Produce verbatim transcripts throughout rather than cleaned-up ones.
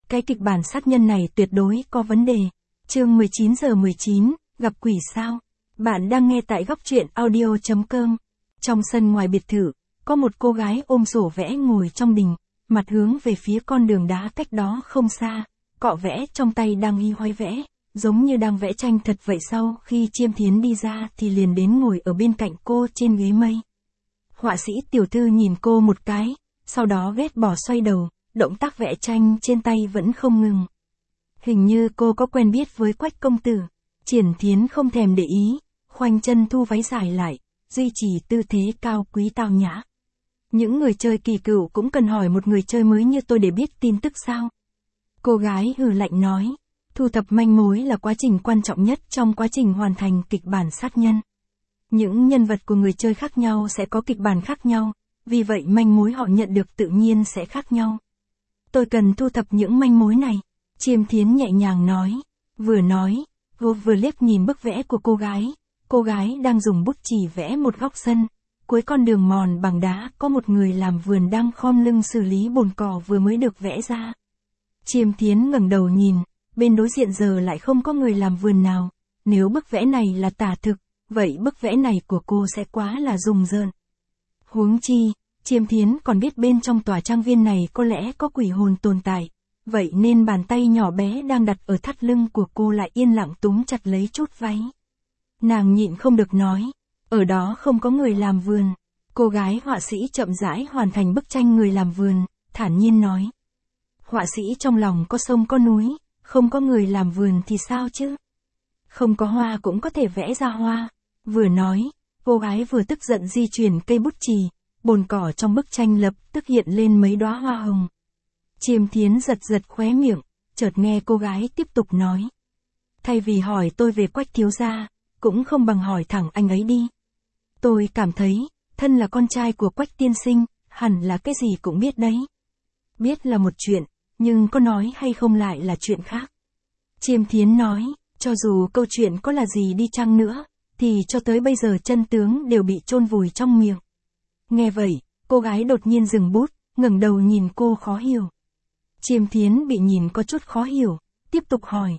cái kịch bản sát nhân này tuyệt đối có vấn đề. Chương mười chín giờ mười chín, gặp quỷ sao? Bạn đang nghe tại góc truyện audio chấm com. Trong sân ngoài biệt thự, có một cô gái ôm sổ vẽ ngồi trong đình, mặt hướng về phía con đường đá cách đó không xa, cọ vẽ trong tay đang y hoay vẽ, giống như đang vẽ tranh thật vậy. Sau khi Chiêm Thiến đi ra thì liền đến ngồi ở bên cạnh cô trên ghế mây. Họa sĩ Tiểu Thư nhìn cô một cái, sau đó ghét bỏ xoay đầu, động tác vẽ tranh trên tay vẫn không ngừng. Hình như cô có quen biết với Quách công tử. Triển Thiến không thèm để ý, khoanh chân thu váy dài lại, duy trì tư thế cao quý tao nhã. Những người chơi kỳ cựu cũng cần hỏi một người chơi mới như tôi để biết tin tức sao? Cô gái hừ lạnh nói, thu thập manh mối là quá trình quan trọng nhất trong quá trình hoàn thành kịch bản sát nhân. Những nhân vật của người chơi khác nhau sẽ có kịch bản khác nhau, vì vậy manh mối họ nhận được tự nhiên sẽ khác nhau. Tôi cần thu thập những manh mối này, Chiêm Thiến nhẹ nhàng nói. Vừa nói, cô vừa liếc nhìn bức vẽ của cô gái. Cô gái đang dùng bút chì vẽ một góc sân. Cuối con đường mòn bằng đá có một người làm vườn đang khom lưng xử lý bồn cỏ vừa mới được vẽ ra. Chiêm Thiến ngẩng đầu nhìn, bên đối diện giờ lại không có người làm vườn nào. Nếu bức vẽ này là tả thực, vậy bức vẽ này của cô sẽ quá là rùng rợn. Huống chi, Chiêm Thiến còn biết bên trong tòa trang viên này có lẽ có quỷ hồn tồn tại. Vậy nên bàn tay nhỏ bé đang đặt ở thắt lưng của cô lại yên lặng túm chặt lấy chút váy. Nàng nhịn không được nói, ở đó không có người làm vườn. Cô gái họa sĩ chậm rãi hoàn thành bức tranh người làm vườn, thản nhiên nói. Họa sĩ trong lòng có sông có núi, không có người làm vườn thì sao chứ? Không có hoa cũng có thể vẽ ra hoa. Vừa nói, cô gái vừa tức giận di chuyển cây bút chì, bồn cỏ trong bức tranh lập tức hiện lên mấy đóa hoa hồng. Chiêm Thiến giật giật khóe miệng, chợt nghe cô gái tiếp tục nói. Thay vì hỏi tôi về Quách thiếu gia, cũng không bằng hỏi thẳng anh ấy đi. Tôi cảm thấy, thân là con trai của Quách tiên sinh, hẳn là cái gì cũng biết đấy. Biết là một chuyện, nhưng có nói hay không lại là chuyện khác. Chiêm Thiến nói, cho dù câu chuyện có là gì đi chăng nữa, thì cho tới bây giờ chân tướng đều bị chôn vùi trong miệng. Nghe vậy, cô gái đột nhiên dừng bút, ngẩng đầu nhìn cô khó hiểu. Chiêm Thiến bị nhìn có chút khó hiểu, tiếp tục hỏi.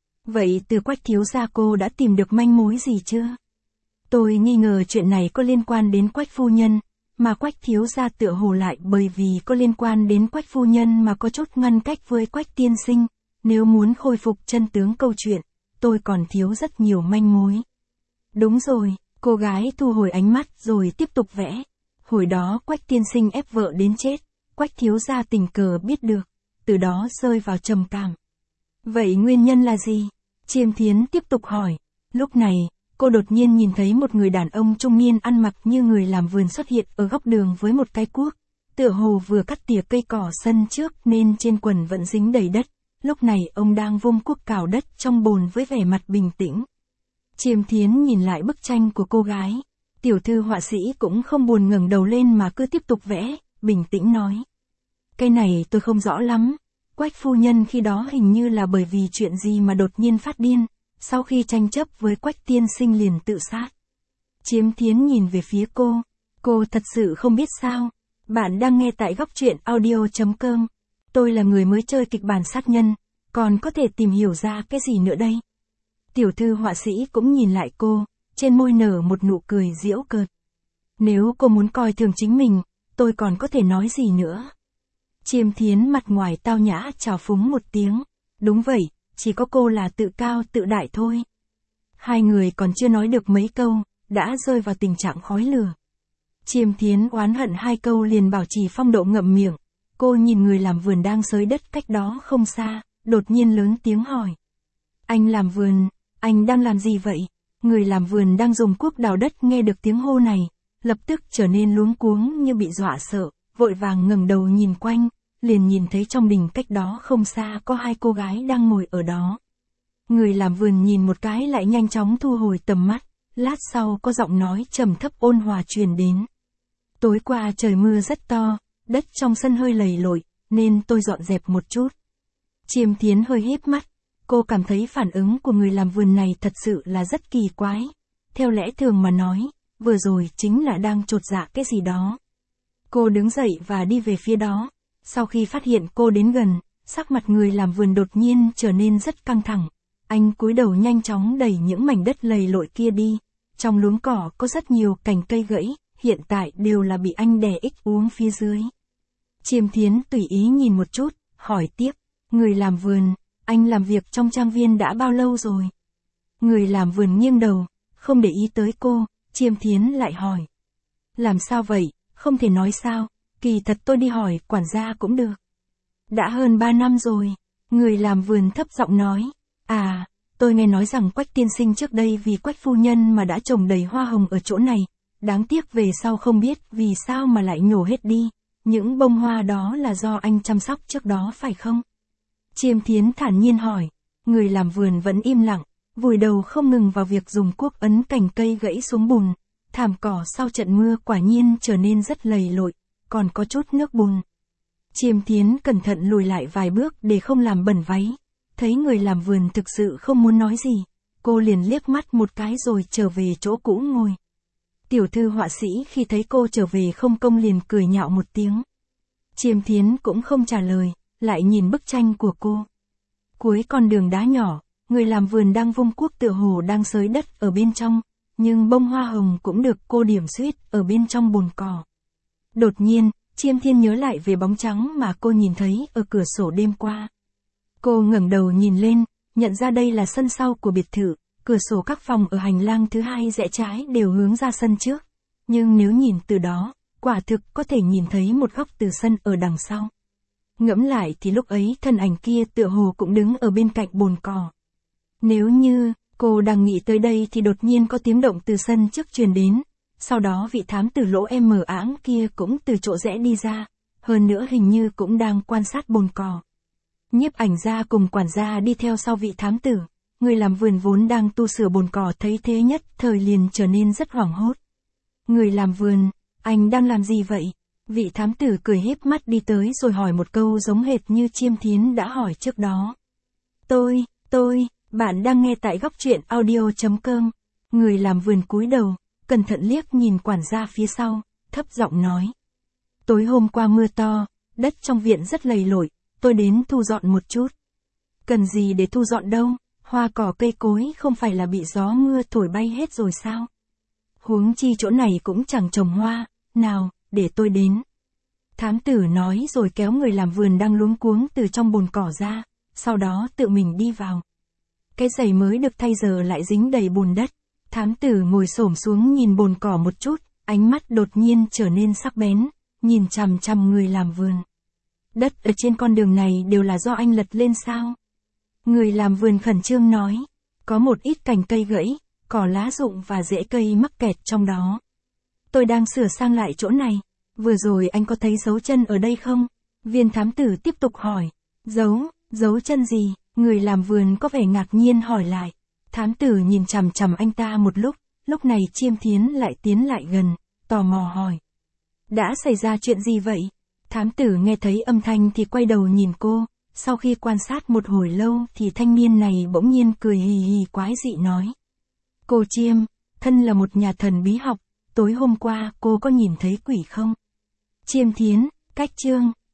Vậy từ Quách thiếu gia cô đã tìm được manh mối gì chưa? Tôi nghi ngờ chuyện này có liên quan đến Quách phu nhân, mà Quách thiếu gia tựa hồ lại bởi vì có liên quan đến Quách phu nhân mà có chút ngăn cách với Quách tiên sinh. Nếu muốn khôi phục chân tướng câu chuyện, tôi còn thiếu rất nhiều manh mối. Đúng rồi, cô gái thu hồi ánh mắt rồi tiếp tục vẽ. Hồi đó Quách tiên sinh ép vợ đến chết, Quách thiếu gia tình cờ biết được, từ đó rơi vào trầm cảm. Vậy nguyên nhân là gì? Chiêm Thiến tiếp tục hỏi. Lúc này, cô đột nhiên nhìn thấy một người đàn ông trung niên ăn mặc như người làm vườn xuất hiện ở góc đường với một cái cuốc. Tựa hồ vừa cắt tỉa cây cỏ sân trước nên trên quần vẫn dính đầy đất. Lúc này ông đang vung cuốc cào đất trong bồn với vẻ mặt bình tĩnh. Chiêm Thiến nhìn lại bức tranh của cô gái. Tiểu thư họa sĩ cũng không buồn ngẩng đầu lên mà cứ tiếp tục vẽ, bình tĩnh nói. Cái này tôi không rõ lắm. Quách phu nhân khi đó hình như là bởi vì chuyện gì mà đột nhiên phát điên, sau khi tranh chấp với Quách tiên sinh liền tự sát. Chiêm Thiến nhìn về phía cô. Cô thật sự không biết sao? Bạn đang nghe tại góc truyện audio chấm com. Tôi là người mới chơi kịch bản sát nhân, còn có thể tìm hiểu ra cái gì nữa đây? Tiểu thư họa sĩ cũng nhìn lại cô, trên môi nở một nụ cười giễu cợt. Nếu cô muốn coi thường chính mình, tôi còn có thể nói gì nữa? Chiêm Thiến mặt ngoài tao nhã chào phúng một tiếng. Đúng vậy, chỉ có cô là tự cao tự đại thôi. Hai người còn chưa nói được mấy câu, đã rơi vào tình trạng khói lửa. Chiêm Thiến oán hận hai câu liền bảo trì phong độ ngậm miệng. Cô nhìn người làm vườn đang xới đất cách đó không xa, đột nhiên lớn tiếng hỏi. Anh làm vườn, anh đang làm gì vậy? Người làm vườn đang dùng cuốc đào đất nghe được tiếng hô này, lập tức trở nên luống cuống như bị dọa sợ, vội vàng ngẩng đầu nhìn quanh, liền nhìn thấy trong đình cách đó không xa có hai cô gái đang ngồi ở đó. Người làm vườn nhìn một cái lại nhanh chóng thu hồi tầm mắt, lát sau có giọng nói trầm thấp ôn hòa truyền đến. Tối qua trời mưa rất to, đất trong sân hơi lầy lội, nên tôi dọn dẹp một chút. Chiêm Thiến hơi híp mắt, cô cảm thấy phản ứng của người làm vườn này thật sự là rất kỳ quái. Theo lẽ thường mà nói, vừa rồi chính là đang chột dạ cái gì đó. Cô đứng dậy và đi về phía đó. Sau khi phát hiện cô đến gần, sắc mặt người làm vườn đột nhiên trở nên rất căng thẳng. Anh cúi đầu nhanh chóng đẩy những mảnh đất lầy lội kia đi. Trong luống cỏ có rất nhiều cành cây gãy, hiện tại đều là bị anh đè ích uống phía dưới. Chiêm Thiến tùy ý nhìn một chút, hỏi tiếp, người làm vườn, anh làm việc trong trang viên đã bao lâu rồi? Người làm vườn nghiêng đầu, không để ý tới cô, Chiêm Thiến lại hỏi. Làm sao vậy, không thể nói sao, kỳ thật tôi đi hỏi quản gia cũng được. Đã hơn ba năm rồi, người làm vườn thấp giọng nói. À, tôi nghe nói rằng Quách tiên sinh trước đây vì Quách phu nhân mà đã trồng đầy hoa hồng ở chỗ này, đáng tiếc về sau không biết vì sao mà lại nhổ hết đi, những bông hoa đó là do anh chăm sóc trước đó phải không? Chiêm Thiến thản nhiên hỏi, người làm vườn vẫn im lặng, vùi đầu không ngừng vào việc dùng cuốc ấn cành cây gãy xuống bùn, thảm cỏ sau trận mưa quả nhiên trở nên rất lầy lội, còn có chút nước bùn. Chiêm Thiến cẩn thận lùi lại vài bước để không làm bẩn váy. Thấy người làm vườn thực sự không muốn nói gì, cô liền liếc mắt một cái rồi trở về chỗ cũ ngồi. Tiểu thư họa sĩ khi thấy cô trở về không công liền cười nhạo một tiếng. Chiêm Thiến cũng không trả lời, lại nhìn bức tranh của cô. Cuối con đường đá nhỏ, người làm vườn đang vung cuốc tựa hồ đang xới đất ở bên trong, nhưng bông hoa hồng cũng được cô điểm xuyết ở bên trong bùn cỏ. Đột nhiên, Chiêm Thiến nhớ lại về bóng trắng mà cô nhìn thấy ở cửa sổ đêm qua. Cô ngẩng đầu nhìn lên, nhận ra đây là sân sau của biệt thự, cửa sổ các phòng ở hành lang thứ hai rẽ trái đều hướng ra sân trước. Nhưng nếu nhìn từ đó, quả thực có thể nhìn thấy một góc từ sân ở đằng sau. Ngẫm lại thì lúc ấy thân ảnh kia tựa hồ cũng đứng ở bên cạnh bồn cỏ. Nếu như, cô đang nghĩ tới đây thì đột nhiên có tiếng động từ sân trước truyền đến. Sau đó vị thám tử lỗ em mờ áng kia cũng từ chỗ rẽ đi ra. Hơn nữa hình như cũng đang quan sát bồn cỏ. Nhiếp ảnh gia cùng quản gia đi theo sau vị thám tử. Người làm vườn vốn đang tu sửa bồn cỏ thấy thế nhất thời liền trở nên rất hoảng hốt. Người làm vườn, anh đang làm gì vậy? Vị thám tử cười híp mắt đi tới rồi hỏi một câu giống hệt như Chiêm Thiến đã hỏi trước đó. Tôi, tôi, bạn đang nghe tại góc truyện audio chấm com. Người làm vườn cúi đầu, cẩn thận liếc nhìn quản gia phía sau, thấp giọng nói. Tối hôm qua mưa to, đất trong viện rất lầy lội, tôi đến thu dọn một chút. Cần gì để thu dọn đâu, hoa cỏ cây cối không phải là bị gió mưa thổi bay hết rồi sao? Huống chi chỗ này cũng chẳng trồng hoa, nào, để tôi đến. Thám tử nói rồi kéo người làm vườn đang luống cuống từ trong bồn cỏ ra, sau đó tự mình đi vào. Cái giày mới được thay giờ lại dính đầy bùn đất. Thám tử ngồi xổm xuống nhìn bồn cỏ một chút, ánh mắt đột nhiên trở nên sắc bén, nhìn chằm chằm người làm vườn. Đất ở trên con đường này đều là do anh lật lên sao? Người làm vườn khẩn trương nói, có một ít cành cây gãy, cỏ lá rụng và rễ cây mắc kẹt trong đó. Tôi đang sửa sang lại chỗ này, vừa rồi anh có thấy dấu chân ở đây không? Viên thám tử tiếp tục hỏi, dấu, dấu chân gì? Người làm vườn có vẻ ngạc nhiên hỏi lại. Thám tử nhìn chằm chằm anh ta một lúc, lúc này Chiêm Thiến lại tiến lại gần, tò mò hỏi. Đã xảy ra chuyện gì vậy? Thám tử nghe thấy âm thanh thì quay đầu nhìn cô, sau khi quan sát một hồi lâu thì thanh niên này bỗng nhiên cười hì hì quái dị nói. Cô Chiêm, thân là một nhà thần bí học, tối hôm qua cô có nhìn thấy quỷ không? Chiêm Thiến, cách chương,